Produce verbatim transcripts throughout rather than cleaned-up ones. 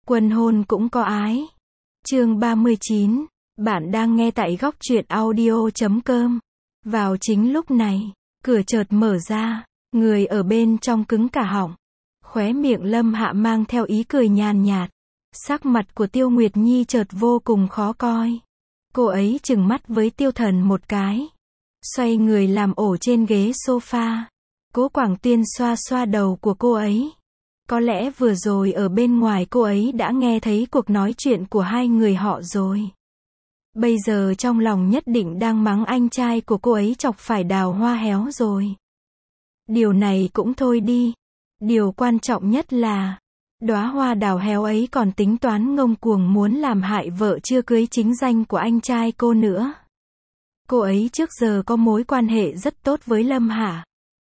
Quân hôn cũng có ái. Chương ba mươi chín. Bạn đang nghe tại góc truyện audio chấm com. Vào chính lúc này, cửa chợt mở ra, người ở bên trong cứng cả họng. Khóe miệng Lâm Hạ mang theo ý cười nhàn nhạt. Sắc mặt của Tiêu Nguyệt Nhi chợt vô cùng khó coi. Cô ấy trừng mắt với Tiêu Thần một cái. Xoay người làm ổ trên ghế sofa. Cố Quảng Tuyên xoa xoa đầu của cô ấy. Có lẽ vừa rồi ở bên ngoài cô ấy đã nghe thấy cuộc nói chuyện của hai người họ rồi. Bây giờ trong lòng nhất định đang mắng anh trai của cô ấy chọc phải đào hoa héo rồi. Điều này cũng thôi đi. Điều quan trọng nhất là, đóa hoa đào héo ấy còn tính toán ngông cuồng muốn làm hại vợ chưa cưới chính danh của anh trai cô nữa. Cô ấy trước giờ có mối quan hệ rất tốt với Lâm Hạ.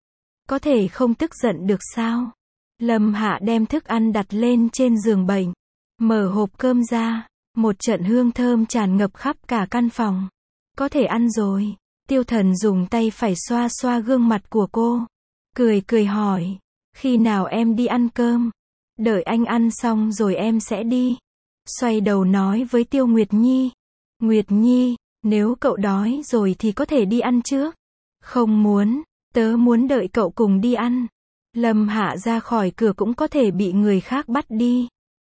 Có thể không tức giận được sao? Lâm Hạ đem thức ăn đặt lên trên giường bệnh. Mở hộp cơm ra. Một trận hương thơm tràn ngập khắp cả căn phòng. Có thể ăn rồi. Tiêu Thần dùng tay phải xoa xoa gương mặt của cô. Cười cười hỏi. Khi nào em đi ăn cơm? Đợi anh ăn xong rồi em sẽ đi. Xoay đầu nói với Tiêu Nguyệt Nhi. Nguyệt Nhi, nếu cậu đói rồi thì có thể đi ăn trước. Không muốn, tớ muốn đợi cậu cùng đi ăn. Lâm Hạ ra khỏi cửa cũng có thể bị người khác bắt đi.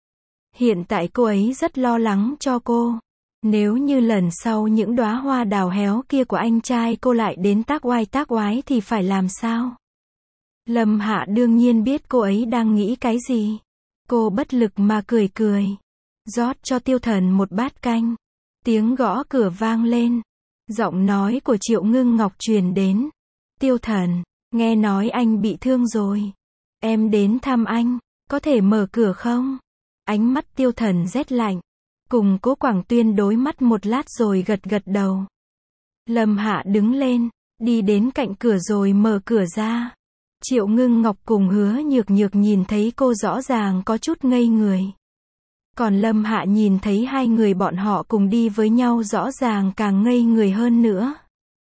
Hiện tại cô ấy rất lo lắng cho cô. Nếu như lần sau những đóa hoa đào héo kia của anh trai cô lại đến tác oai tác oái thì phải làm sao? Lâm Hạ đương nhiên biết cô ấy đang nghĩ cái gì. Cô bất lực mà cười cười. Rót cho Tiêu Thần một bát canh. Tiếng gõ cửa vang lên. Giọng nói của Triệu Ngưng Ngọc truyền đến. Tiêu Thần, nghe nói anh bị thương rồi. Em đến thăm anh, có thể mở cửa không? Ánh mắt Tiêu Thần rét lạnh. Cùng Cố Quảng Tuyên đối mắt một lát rồi gật gật đầu. Lâm Hạ đứng lên, đi đến cạnh cửa rồi mở cửa ra. Triệu Ngưng Ngọc cùng Hứa Nhược Nhược nhìn thấy cô rõ ràng có chút ngây người. Còn Lâm Hạ nhìn thấy hai người bọn họ cùng đi với nhau rõ ràng càng ngây người hơn nữa.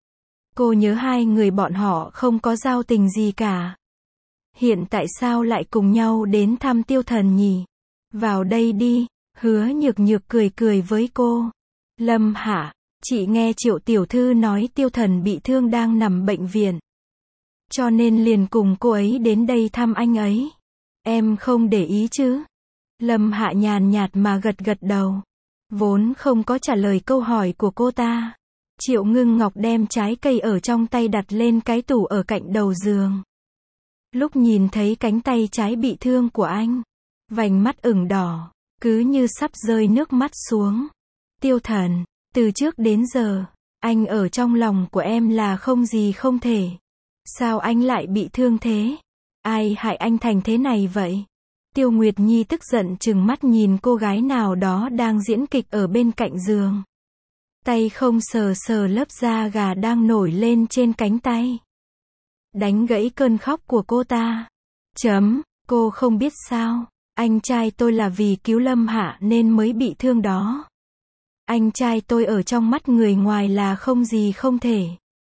Cô nhớ hai người bọn họ không có giao tình gì cả. Hiện tại sao lại cùng nhau đến thăm Tiêu Thần nhỉ? Vào đây đi, Hứa Nhược Nhược cười cười với cô. Lâm Hạ, chị nghe Triệu tiểu thư nói Tiêu Thần bị thương đang nằm bệnh viện. Cho nên liền cùng cô ấy đến đây thăm anh ấy. Em không để ý chứ? Lâm Hạ nhàn nhạt mà gật gật đầu. Vốn không có trả lời câu hỏi của cô ta. Triệu Ngưng Ngọc đem trái cây ở trong tay đặt lên cái tủ ở cạnh đầu giường. Lúc nhìn thấy cánh tay trái bị thương của anh, vành mắt ửng đỏ, cứ như sắp rơi nước mắt xuống. Tiêu Thần, từ trước đến giờ, anh ở trong lòng của em là không gì không thể. Sao anh lại bị thương thế? Ai hại anh thành thế này vậy? Tiêu Nguyệt Nhi tức giận trừng mắt nhìn cô gái nào đó đang diễn kịch ở bên cạnh giường. Tay không sờ sờ lớp da gà đang nổi lên trên cánh tay. Đánh gãy cơn khóc của cô ta. Chấm, cô không biết sao, anh trai tôi là vì cứu Lâm Hạ nên mới bị thương đó. Anh trai tôi ở trong mắt người ngoài là không gì không thể.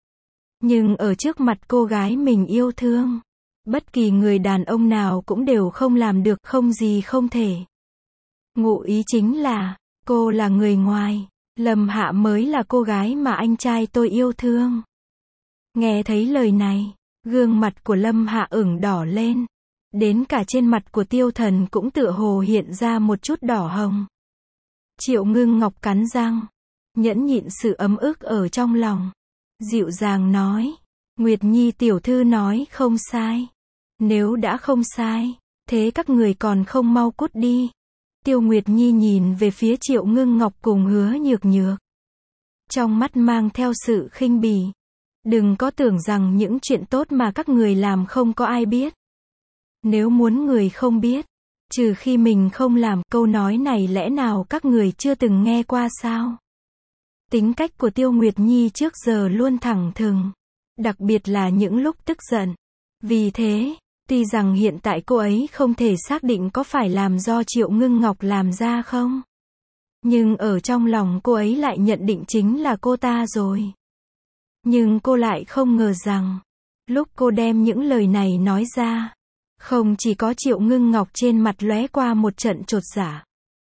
Nhưng ở trước mặt cô gái mình yêu thương, bất kỳ người đàn ông nào cũng đều không làm được không gì không thể. Ngụ ý chính là, cô là người ngoài, Lâm Hạ mới là cô gái mà anh trai tôi yêu thương. Nghe thấy lời này, gương mặt của Lâm Hạ ửng đỏ lên. Đến cả trên mặt của Tiêu Thần cũng tựa hồ hiện ra một chút đỏ hồng. Triệu Ngưng Ngọc cắn răng, nhẫn nhịn sự ấm ức ở trong lòng. Dịu dàng nói, Nguyệt Nhi tiểu thư nói không sai. Nếu đã không sai, thế các người còn không mau cút đi. Tiêu Nguyệt Nhi nhìn về phía Triệu Ngưng Ngọc cùng Hứa Nhược Nhược. Trong mắt mang theo sự khinh bỉ. Đừng có tưởng rằng những chuyện tốt mà các người làm không có ai biết. Nếu muốn người không biết, trừ khi mình không làm, câu nói này lẽ nào các người chưa từng nghe qua sao? Tính cách của Tiêu Nguyệt Nhi trước giờ luôn thẳng thừng, đặc biệt là những lúc tức giận. Vì thế, tuy rằng hiện tại cô ấy không thể xác định có phải làm do Triệu Ngưng Ngọc làm ra không, nhưng ở trong lòng cô ấy lại nhận định chính là cô ta rồi. Nhưng cô lại không ngờ rằng, lúc cô đem những lời này nói ra, không chỉ có Triệu Ngưng Ngọc trên mặt lóe qua một trận chột dạ,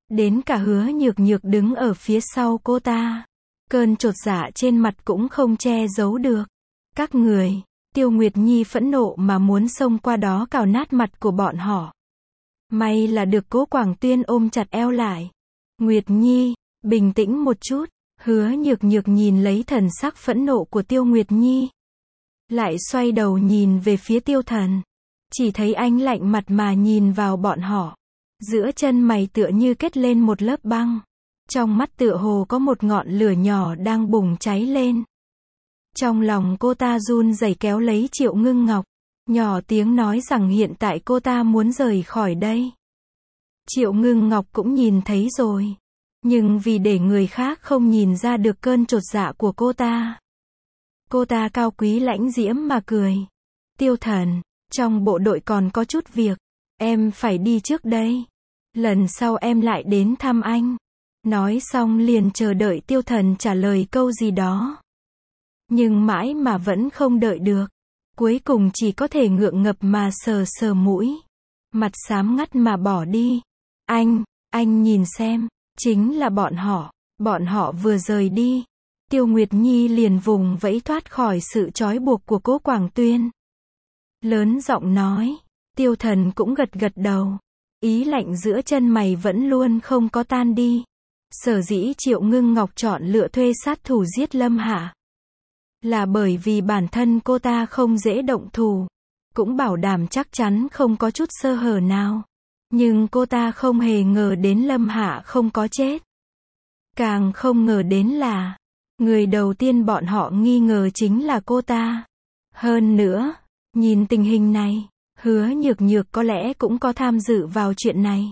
Đến cả Hứa Nhược Nhược đứng ở phía sau cô ta. Cơn chột dạ trên mặt cũng không che giấu được. Các người, Tiêu Nguyệt Nhi phẫn nộ mà muốn xông qua đó cào nát mặt của bọn họ. May là được Cố Quảng Tuyên ôm chặt eo lại. Nguyệt Nhi, bình tĩnh một chút. Hứa Nhược Nhược nhìn lấy thần sắc phẫn nộ của Tiêu Nguyệt Nhi. Lại xoay đầu nhìn về phía Tiêu Thần. Chỉ thấy anh lạnh mặt mà nhìn vào bọn họ. Giữa chân mày tựa như kết lên một lớp băng. Trong mắt tựa hồ có một ngọn lửa nhỏ đang bùng cháy lên. Trong lòng cô ta run rẩy kéo lấy Triệu Ngưng Ngọc. Nhỏ tiếng nói rằng hiện tại cô ta muốn rời khỏi đây. Triệu Ngưng Ngọc cũng nhìn thấy rồi. Nhưng vì để người khác không nhìn ra được cơn chột dạ của cô ta. Cô ta cao quý lãnh diễm mà cười. Tiêu Thần, trong bộ đội còn có chút việc. Em phải đi trước đây. Lần sau em lại đến thăm anh. Nói xong liền chờ đợi Tiêu Thần trả lời câu gì đó. Nhưng mãi mà vẫn không đợi được. Cuối cùng chỉ có thể ngượng ngập mà sờ sờ mũi. Mặt xám ngắt mà bỏ đi. Anh, anh nhìn xem. Chính là bọn họ. Bọn họ vừa rời đi. Tiêu Nguyệt Nhi liền vùng vẫy thoát khỏi sự trói buộc của Cố Quảng Tuyên. Lớn giọng nói. Tiêu Thần cũng gật gật đầu. Ý lạnh giữa chân mày vẫn luôn không có tan đi. Sở dĩ Triệu Ngưng Ngọc chọn lựa thuê sát thủ giết Lâm Hạ. Là bởi vì bản thân cô ta không dễ động thủ. Cũng bảo đảm chắc chắn không có chút sơ hở nào. Nhưng cô ta không hề ngờ đến Lâm Hạ không có chết. Càng không ngờ đến là người đầu tiên bọn họ nghi ngờ chính là cô ta. Hơn nữa, nhìn tình hình này, Hứa Nhược Nhược có lẽ cũng có tham dự vào chuyện này.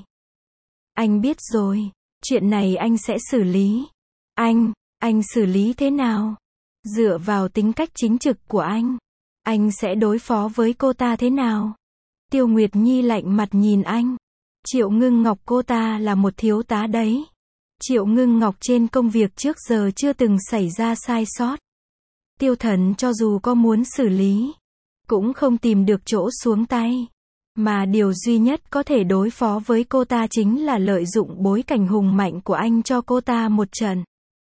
Anh biết rồi, chuyện này anh sẽ xử lý. Anh, anh xử lý thế nào? Dựa vào tính cách chính trực của anh, anh sẽ đối phó với cô ta thế nào? Tiêu Nguyệt Nhi lạnh mặt nhìn anh. Triệu Ngưng Ngọc cô ta là một thiếu tá đấy. Triệu Ngưng Ngọc trên công việc trước giờ chưa từng xảy ra sai sót. Tiêu Thần cho dù có muốn xử lý, cũng không tìm được chỗ xuống tay. Mà điều duy nhất có thể đối phó với cô ta chính là lợi dụng bối cảnh hùng mạnh của anh cho cô ta một trận.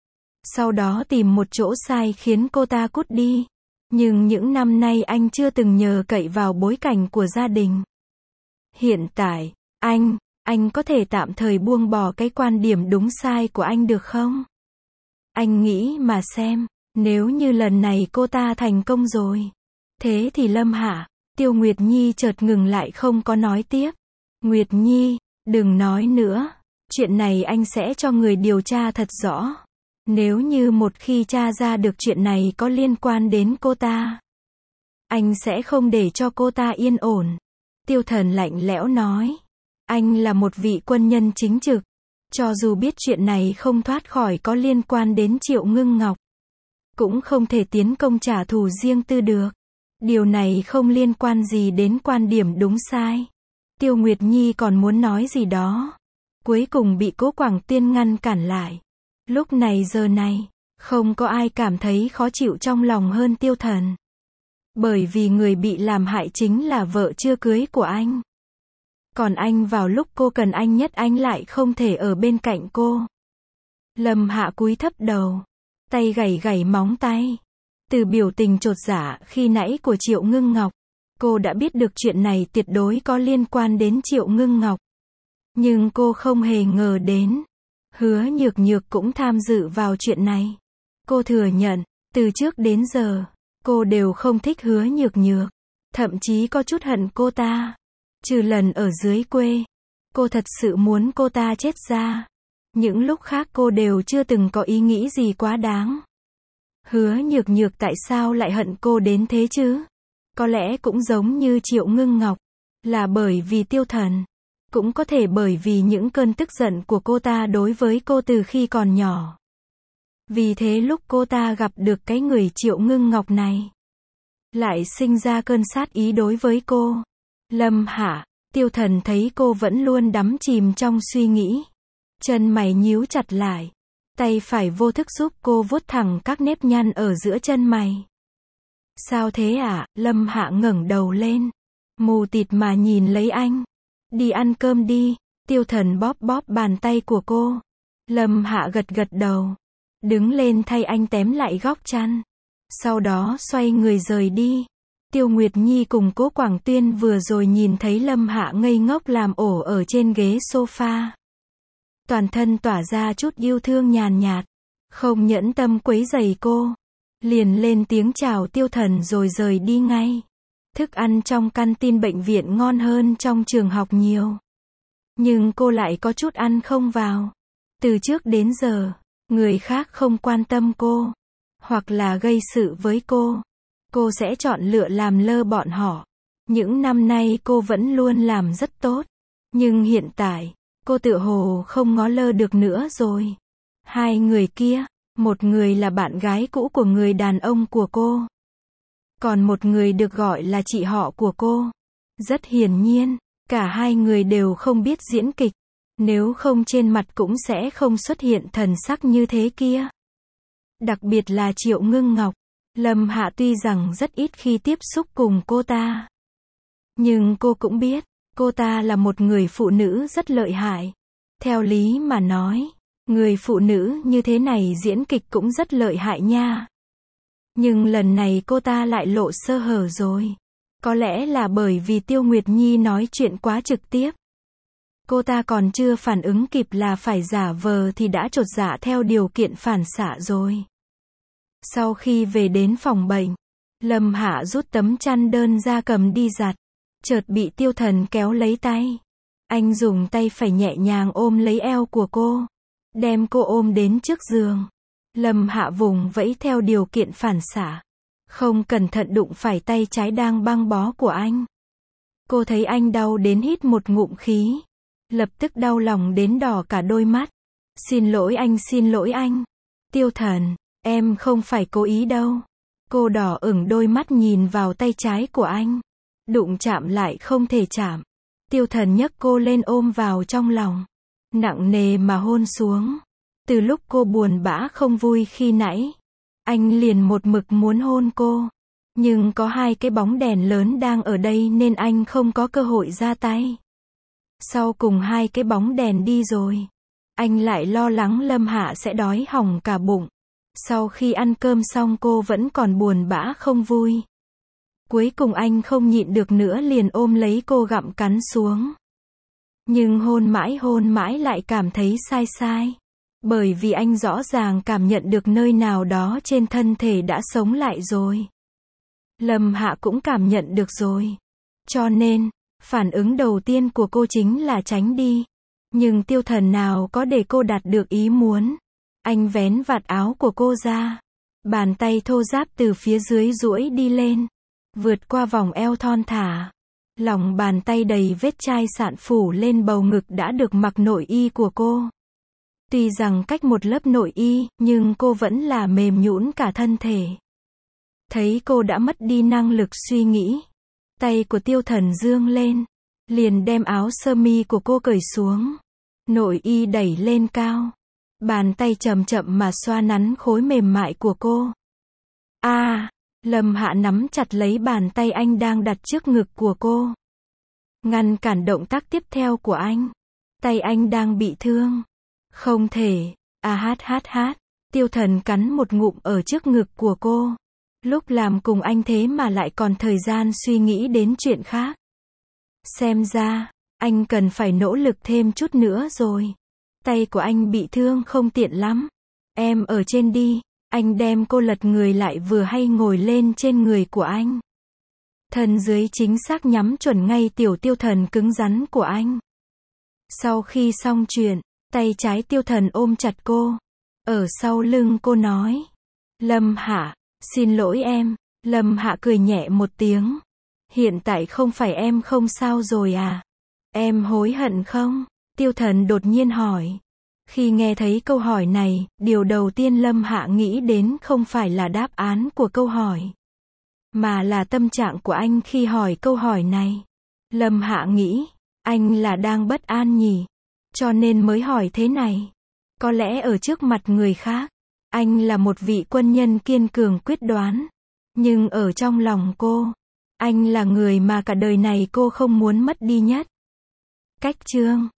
Sau đó tìm một chỗ sai khiến cô ta cút đi. Nhưng những năm nay anh chưa từng nhờ cậy vào bối cảnh của gia đình. Hiện tại, anh, anh có thể tạm thời buông bỏ cái quan điểm đúng sai của anh được không? Anh nghĩ mà xem, nếu như lần này cô ta thành công rồi. Thế thì Lâm Hạ, Tiêu Nguyệt Nhi chợt ngừng lại không có nói tiếp. Nguyệt Nhi, đừng nói nữa. Chuyện này anh sẽ cho người điều tra thật rõ. Nếu như một khi tra ra được chuyện này có liên quan đến cô ta, anh sẽ không để cho cô ta yên ổn. Tiêu Thần lạnh lẽo nói. Anh là một vị quân nhân chính trực. Cho dù biết chuyện này không thoát khỏi có liên quan đến Triệu Ngưng Ngọc, cũng không thể tiến công trả thù riêng tư được. Điều này không liên quan gì đến quan điểm đúng sai. Tiêu Nguyệt Nhi còn muốn nói gì đó. Cuối cùng bị Cố Quảng Tuyên ngăn cản lại. Lúc này giờ này, không có ai cảm thấy khó chịu trong lòng hơn Tiêu Thần. Bởi vì người bị làm hại chính là vợ chưa cưới của anh. Còn anh vào lúc cô cần anh nhất anh lại không thể ở bên cạnh cô. Lâm Hạ cúi thấp đầu, tay gảy gảy móng tay. Từ biểu tình chột dạ khi nãy của Triệu Ngưng Ngọc, cô đã biết được chuyện này tuyệt đối có liên quan đến Triệu Ngưng Ngọc. Nhưng cô không hề ngờ đến, Hứa Nhược Nhược cũng tham dự vào chuyện này. Cô thừa nhận, từ trước đến giờ, cô đều không thích Hứa Nhược Nhược. Thậm chí có chút hận cô ta. Trừ lần ở dưới quê, cô thật sự muốn cô ta chết ra. Những lúc khác cô đều chưa từng có ý nghĩ gì quá đáng. Hứa Nhược Nhược tại sao lại hận cô đến thế chứ? Có lẽ cũng giống như Triệu Ngưng Ngọc, là bởi vì Tiêu Thần. Cũng có thể bởi vì những cơn tức giận của cô ta đối với cô từ khi còn nhỏ. Vì thế lúc cô ta gặp được cái người Triệu Ngưng Ngọc này, lại sinh ra cơn sát ý đối với cô. Lâm Hạ, Tiêu Thần thấy cô vẫn luôn đắm chìm trong suy nghĩ. Chân mày nhíu chặt lại. Tay phải vô thức giúp cô vuốt thẳng các nếp nhăn ở giữa chân mày. Sao thế ạ? À? Lâm Hạ ngẩng đầu lên. Mù tịt mà nhìn lấy anh. Đi ăn cơm đi. Tiêu Thần bóp bóp bàn tay của cô. Lâm Hạ gật gật đầu. Đứng lên thay anh tém lại góc chăn. Sau đó xoay người rời đi. Tiêu Nguyệt Nhi cùng Cố Quảng Tuyên vừa rồi nhìn thấy Lâm Hạ ngây ngốc làm ổ ở trên ghế sofa. Toàn thân tỏa ra chút yêu thương nhàn nhạt. Không nhẫn tâm quấy rầy cô. Liền lên tiếng chào Tiêu Thần rồi rời đi ngay. Thức ăn trong canteen bệnh viện ngon hơn trong trường học nhiều. Nhưng cô lại có chút ăn không vào. Từ trước đến giờ, người khác không quan tâm cô, hoặc là gây sự với cô, cô sẽ chọn lựa làm lơ bọn họ. Những năm nay cô vẫn luôn làm rất tốt. Nhưng hiện tại, cô tựa hồ không ngó lơ được nữa rồi. Hai người kia, một người là bạn gái cũ của người đàn ông của cô. Còn một người được gọi là chị họ của cô. Rất hiển nhiên, cả hai người đều không biết diễn kịch. Nếu không trên mặt cũng sẽ không xuất hiện thần sắc như thế kia. Đặc biệt là Triệu Ngưng Ngọc. Lâm Hạ tuy rằng rất ít khi tiếp xúc cùng cô ta. Nhưng cô cũng biết, cô ta là một người phụ nữ rất lợi hại. Theo lý mà nói, người phụ nữ như thế này diễn kịch cũng rất lợi hại nha. Nhưng lần này cô ta lại lộ sơ hở rồi. Có lẽ là bởi vì Tiêu Nguyệt Nhi nói chuyện quá trực tiếp. Cô ta còn chưa phản ứng kịp là phải giả vờ thì đã chột dạ theo điều kiện phản xạ rồi. Sau khi về đến phòng bệnh, Lâm Hạ rút tấm chăn đơn ra cầm đi giặt. Chợt bị Tiêu Thần kéo lấy tay. Anh dùng tay phải nhẹ nhàng ôm lấy eo của cô. Đem cô ôm đến trước giường. Lâm Hạ vùng vẫy theo điều kiện phản xạ. Không cẩn thận đụng phải tay trái đang băng bó của anh. Cô thấy anh đau đến hít một ngụm khí. Lập tức đau lòng đến đỏ cả đôi mắt. Xin lỗi anh, xin lỗi anh. Tiêu Thần, em không phải cố ý đâu. Cô đỏ ửng đôi mắt nhìn vào tay trái của anh. Đụng chạm lại không thể chạm. Tiêu Thần nhấc cô lên ôm vào trong lòng. Nặng nề mà hôn xuống. Từ lúc cô buồn bã không vui khi nãy, anh liền một mực muốn hôn cô. Nhưng có hai cái bóng đèn lớn đang ở đây nên anh không có cơ hội ra tay. Sau cùng hai cái bóng đèn đi rồi, anh lại lo lắng Lâm Hạ sẽ đói hỏng cả bụng. Sau khi ăn cơm xong cô vẫn còn buồn bã không vui. Cuối cùng anh không nhịn được nữa liền ôm lấy cô gặm cắn xuống. Nhưng hôn mãi hôn mãi lại cảm thấy sai sai. Bởi vì anh rõ ràng cảm nhận được nơi nào đó trên thân thể đã sống lại rồi. Lâm Hạ cũng cảm nhận được rồi. Cho nên, phản ứng đầu tiên của cô chính là tránh đi. Nhưng Tiêu Thần nào có để cô đạt được ý muốn. Anh vén vạt áo của cô ra. Bàn tay thô ráp từ phía dưới duỗi đi lên. Vượt qua vòng eo thon thả. Lòng bàn tay đầy vết chai sạn phủ lên bầu ngực đã được mặc nội y của cô. Tuy rằng cách một lớp nội y, nhưng cô vẫn là mềm nhũn cả thân thể. Thấy cô đã mất đi năng lực suy nghĩ. Tay của Tiêu Thần dương lên. Liền đem áo sơ mi của cô cởi xuống. Nội y đẩy lên cao. Bàn tay chậm chậm mà xoa nắn khối mềm mại của cô. A, à, Lâm Hạ nắm chặt lấy bàn tay anh đang đặt trước ngực của cô. Ngăn cản động tác tiếp theo của anh. Tay anh đang bị thương. Không thể. A hát hát hát. Tiêu Thần cắn một ngụm ở trước ngực của cô. Lúc làm cùng anh thế mà lại còn thời gian suy nghĩ đến chuyện khác. Xem ra, anh cần phải nỗ lực thêm chút nữa rồi. Tay của anh bị thương không tiện lắm. Em ở trên đi. Anh đem cô lật người lại vừa hay ngồi lên trên người của anh. Thân dưới chính xác nhắm chuẩn ngay tiểu Tiêu Thần cứng rắn của anh. Sau khi xong chuyện, tay trái Tiêu Thần ôm chặt cô. Ở sau lưng cô nói. Lâm Hạ, xin lỗi em. Lâm Hạ cười nhẹ một tiếng. Hiện tại không phải em không sao rồi à? Em hối hận không? Tiêu Thần đột nhiên hỏi. Khi nghe thấy câu hỏi này, điều đầu tiên Lâm Hạ nghĩ đến không phải là đáp án của câu hỏi, mà là tâm trạng của anh khi hỏi câu hỏi này. Lâm Hạ nghĩ, anh là đang bất an nhỉ? Cho nên mới hỏi thế này. Có lẽ ở trước mặt người khác, anh là một vị quân nhân kiên cường quyết đoán. Nhưng ở trong lòng cô, anh là người mà cả đời này cô không muốn mất đi nhất. Cách chương